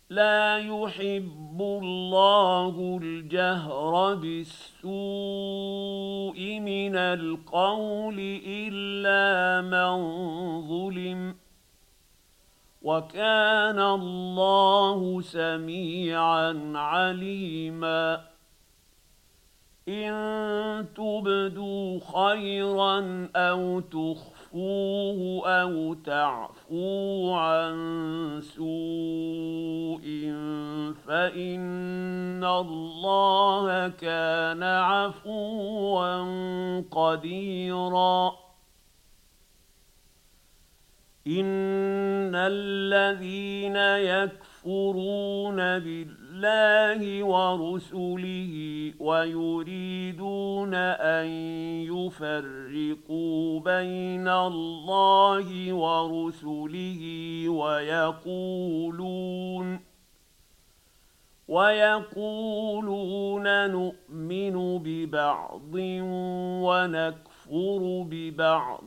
لا يحب الله الجهر بالسوء من القول إلا من ظلم وكان الله سميعا عليما إن تبدوا خيرا أو تخفوه أو تعفوا عن سوء فإن الله كان عفوا قديرا إن الذين يكفرون بالله ورسله ويريدون أن يفرقوا بين الله ورسله ويقولون نؤمن ببعض ونكفر ببعض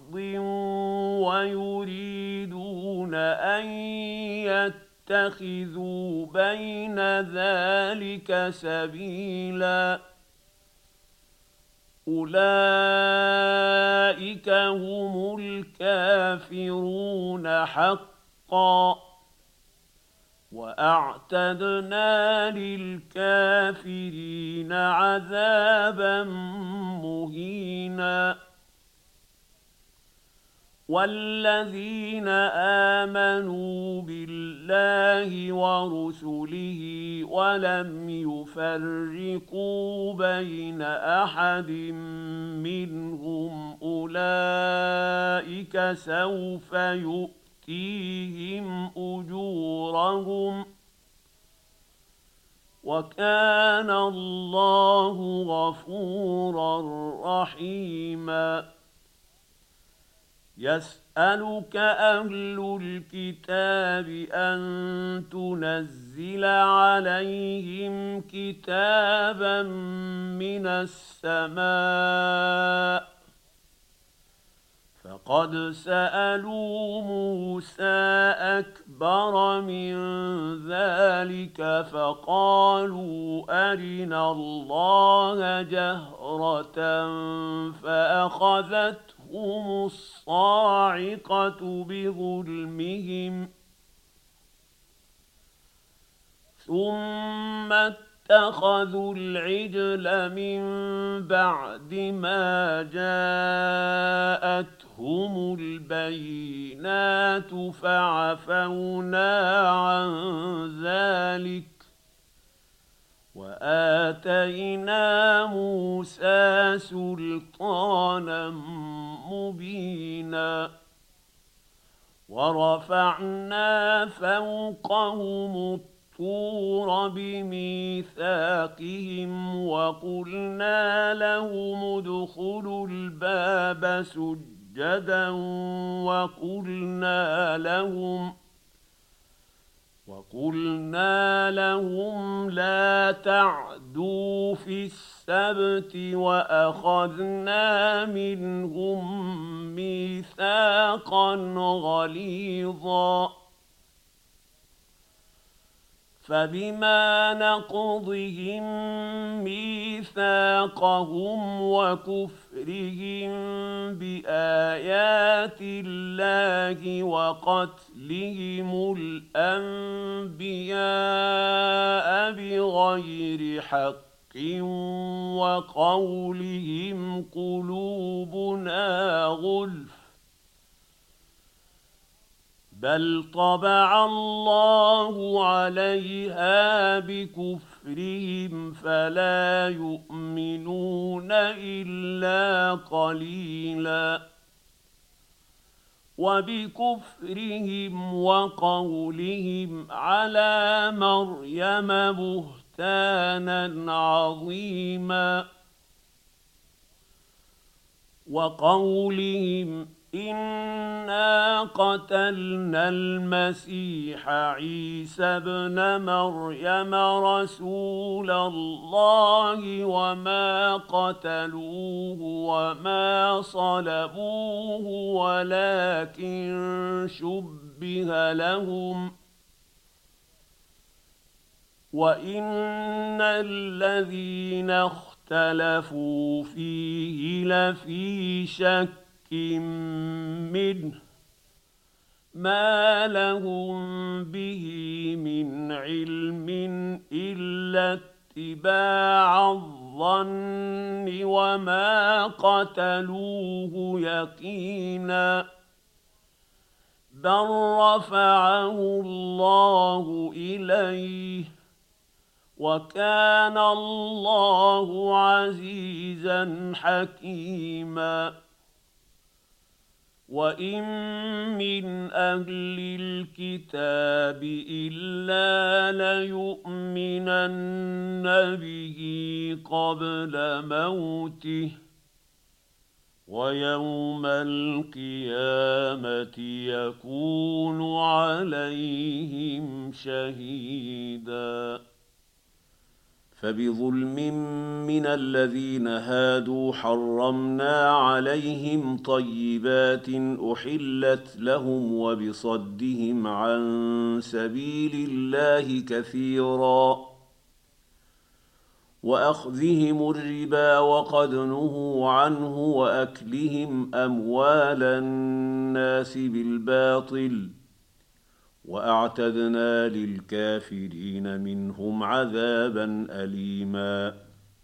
ويريدون أن يتخذوا بين ذلك سبيلا أولئك هم الكافرون حقا وأعتدنا للكافرين عذابا مهينا والذين آمنوا بالله ورسله ولم يفرقوا بين أحد منهم أولئك سوف يؤتيهم أجورهم وكان الله غفورا رحيما يسألك أهل الكتاب أن تنزل عليهم كتابا من السماء فقد سألوا موسى أكبر من ذلك فقالوا أرنا الله جهرة فأخذتهم الصاعقة بظلمهم ثم اتخذوا العجل من بعد ما جاءتهم البينات فعفونا عن ذلك وآتينا موسى سلطانا مبينا ورفعنا فوقهم الطور بميثاقهم وقلنا لهم ادخلوا الباب سجدا وقلنا لهم لا تعدوا في السبت وأخذنا منهم ميثاقا غليظا فبما نقضهم ميثاقهم وكفرهم بآيات الله وقتلهم الأنبياء بغير حق وقولهم قلوبنا غلف بل طبع الله عليها بكفرهم فلا يؤمنون إلا قليلا وبكفرهم وقولهم على مريم بهتانا عظيما وقولهم إنا قتلنا المسيح عيسى ابن مريم رسول الله وما قتلوه وما صلبوه ولكن شبه لهم وإن الذين اختلفوا فيه لفي شك منه ما لهم به من علم إلا اتباع الظن وما قتلوه يقينا بل رفعه الله إليه وكان الله عزيزا حكيما وإن من أهل الكتاب إلا ليؤمنن به قبل موته ويوم القيامة يكون عليهم شهيدا فبظلم من الذين هادوا حرمنا عليهم طيبات أحلت لهم وبصدهم عن سبيل الله كثيرا وأخذهم الربا وقد نهوا عنه وأكلهم أموال الناس بالباطل وأعتدنا للكافرين منهم عذابا أليما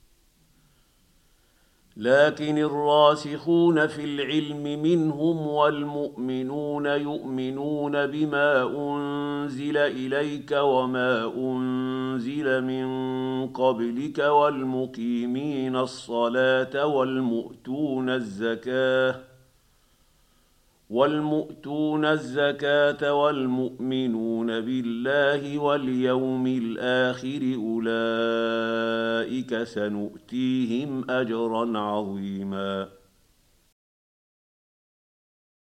لكن الراسخون في العلم منهم والمؤمنون يؤمنون بما أنزل إليك وما أنزل من قبلك والمقيمين الصلاة والمؤتون الزكاة والمؤمنون بالله واليوم الآخر أولئك سنؤتيهم أجرا عظيما